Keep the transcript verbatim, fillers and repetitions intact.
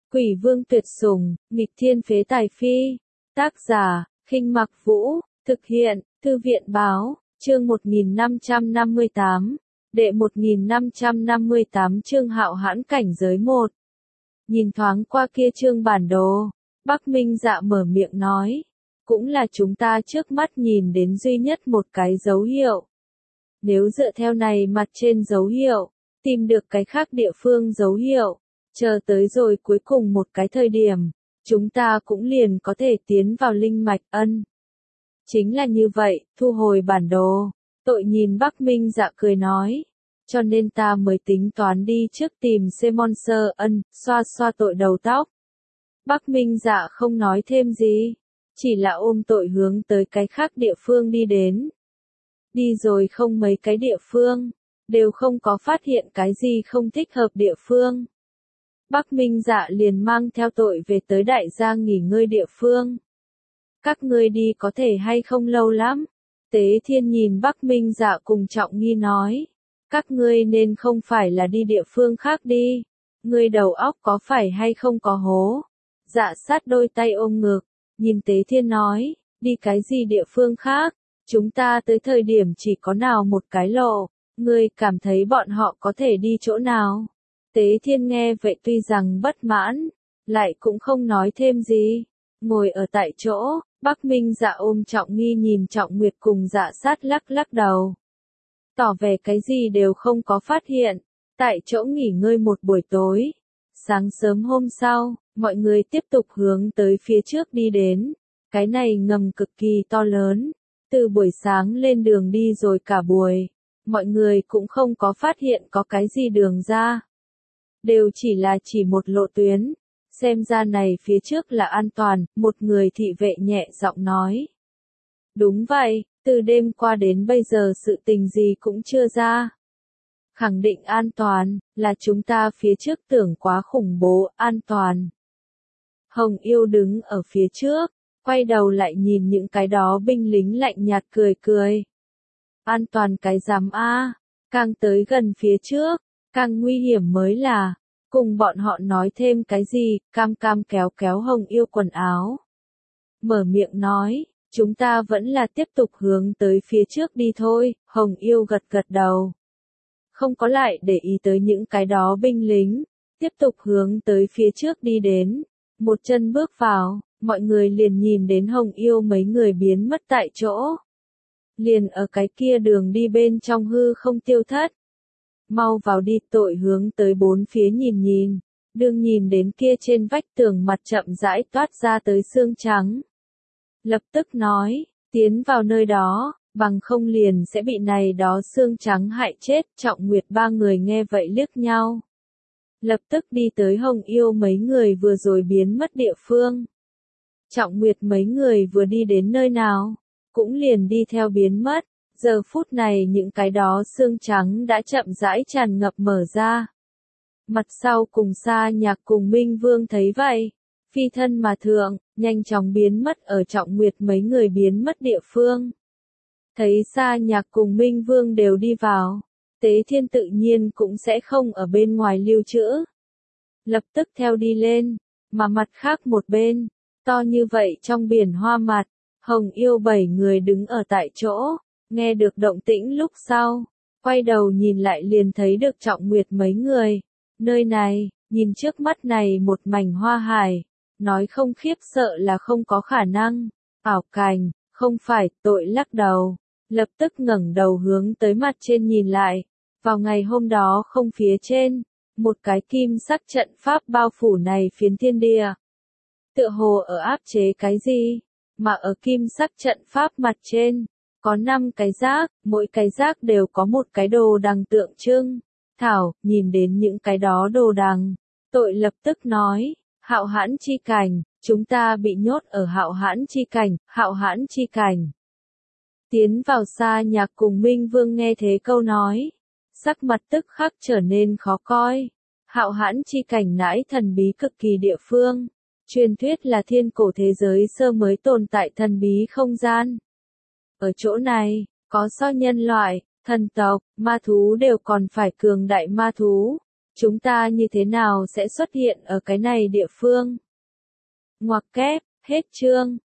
Quỷ vương tuyệt sủng, nghịch thiên phế tài phi. Tác giả, Khinh Mặc Vũ, thực hiện, Thư viện Báo, chương một nghìn năm trăm năm mươi tám, đệ một nghìn năm trăm năm mươi tám chương Hạo Hãn cảnh giới một. Nhìn thoáng qua kia chương bản đồ, Bắc Minh Dạ mở miệng nói, cũng là chúng ta trước mắt nhìn đến duy nhất một cái dấu hiệu. Nếu dựa theo này mặt trên dấu hiệu, tìm được cái khác địa phương dấu hiệu, chờ tới rồi cuối cùng một cái thời điểm, chúng ta cũng liền có thể tiến vào linh mạch ân. Chính là như vậy, thu hồi bản đồ, tội nhìn Bắc Minh Dạ cười nói, cho nên ta mới tính toán đi trước tìm Semon Sơ ân, xoa xoa tội đầu tóc. Bắc Minh Dạ không nói thêm gì, chỉ là ôm tội hướng tới cái khác địa phương đi đến. Đi rồi không mấy cái địa phương, đều không có phát hiện cái gì không thích hợp địa phương. Bắc Minh Dạ liền mang theo tội về tới đại gia nghỉ ngơi địa phương. Các ngươi đi có thể hay không lâu lắm? Tế Thiên nhìn Bắc Minh Dạ cùng Trọng Nghi nói. Các ngươi nên không phải là đi địa phương khác đi. Ngươi đầu óc có phải hay không có hố? Dạ sát đôi tay ôm ngực, nhìn Tế Thiên nói, đi cái gì địa phương khác? Chúng ta tới thời điểm chỉ có nào một cái lộ, ngươi cảm thấy bọn họ có thể đi chỗ nào? Tế Thiên nghe vậy tuy rằng bất mãn, lại cũng không nói thêm gì. Ngồi ở tại chỗ, Bắc Minh Dạ ôm Trọng Nghi nhìn Trọng Nguyệt cùng Dạ sát lắc lắc đầu. Tỏ vẻ cái gì đều không có phát hiện, tại chỗ nghỉ ngơi một buổi tối. Sáng sớm hôm sau, mọi người tiếp tục hướng tới phía trước đi đến. Cái này ngầm cực kỳ to lớn. Từ buổi sáng lên đường đi rồi cả buổi, mọi người cũng không có phát hiện có cái gì đường ra. Đều chỉ là chỉ một lộ tuyến, xem ra này phía trước là an toàn, một người thị vệ nhẹ giọng nói. Đúng vậy, từ đêm qua đến bây giờ sự tình gì cũng chưa ra. Khẳng định an toàn, là chúng ta phía trước tưởng quá khủng bố, an toàn. Hồng Yêu đứng ở phía trước, quay đầu lại nhìn những cái đó binh lính lạnh nhạt cười cười. An toàn cái giám a, càng tới gần phía trước, càng nguy hiểm mới là, cùng bọn họ nói thêm cái gì, cam cam kéo kéo Hồng Yêu quần áo. Mở miệng nói, chúng ta vẫn là tiếp tục hướng tới phía trước đi thôi, Hồng Yêu gật gật đầu. Không có lại để ý tới những cái đó binh lính, tiếp tục hướng tới phía trước đi đến, một chân bước vào, mọi người liền nhìn đến Hồng Yêu mấy người biến mất tại chỗ. Liền ở cái kia đường đi bên trong hư không tiêu thất. Mau vào đi, tội hướng tới bốn phía nhìn nhìn, đương nhìn đến kia trên vách tường mặt chậm rãi toát ra tới xương trắng. Lập tức nói, tiến vào nơi đó, bằng không liền sẽ bị này đó xương trắng hại chết. Trọng Nguyệt ba người nghe vậy liếc nhau. Lập tức đi tới Hồng Yêu mấy người vừa rồi biến mất địa phương. Trọng Nguyệt mấy người vừa đi đến nơi nào, cũng liền đi theo biến mất. Giờ phút này những cái đó xương trắng đã chậm rãi tràn ngập mở ra. Mặt sau cùng Sa Nhạc cùng Minh Vương thấy vậy, phi thân mà thượng, nhanh chóng biến mất ở Trọng Nguyệt mấy người biến mất địa phương. Thấy Sa Nhạc cùng Minh Vương đều đi vào, Tế Thiên tự nhiên cũng sẽ không ở bên ngoài lưu trữ. Lập tức theo đi lên, mà mặt khác một bên, to như vậy trong biển hoa mặt, Hồng Yêu bảy người đứng ở tại chỗ. Nghe được động tĩnh lúc sau, quay đầu nhìn lại liền thấy được Trọng Nguyệt mấy người. Nơi này, nhìn trước mắt này một mảnh hoa hải, nói không khiếp sợ là không có khả năng. Ảo cảnh, không phải, tội lắc đầu, lập tức ngẩng đầu hướng tới mặt trên nhìn lại. Vào ngày hôm đó không phía trên, một cái kim sắc trận pháp bao phủ này phiến thiên địa. Tựa hồ ở áp chế cái gì, mà ở kim sắc trận pháp mặt trên. Có năm cái giác, mỗi cái giác đều có một cái đồ đằng tượng trưng. Thảo, nhìn đến những cái đó đồ đằng, tội lập tức nói, Hạo Hãn chi cảnh, chúng ta bị nhốt ở Hạo Hãn chi cảnh, Hạo Hãn chi cảnh. Tiến vào Sa Nhạc cùng Minh Vương nghe thế câu nói, sắc mặt tức khắc trở nên khó coi. Hạo Hãn chi cảnh nãi thần bí cực kỳ địa phương, truyền thuyết là thiên cổ thế giới sơ mới tồn tại thần bí không gian. Ở chỗ này, có so nhân loại, thần tộc, ma thú đều còn phải cường đại ma thú. Chúng ta như thế nào sẽ xuất hiện ở cái này địa phương? Ngoặc kép, hết chương.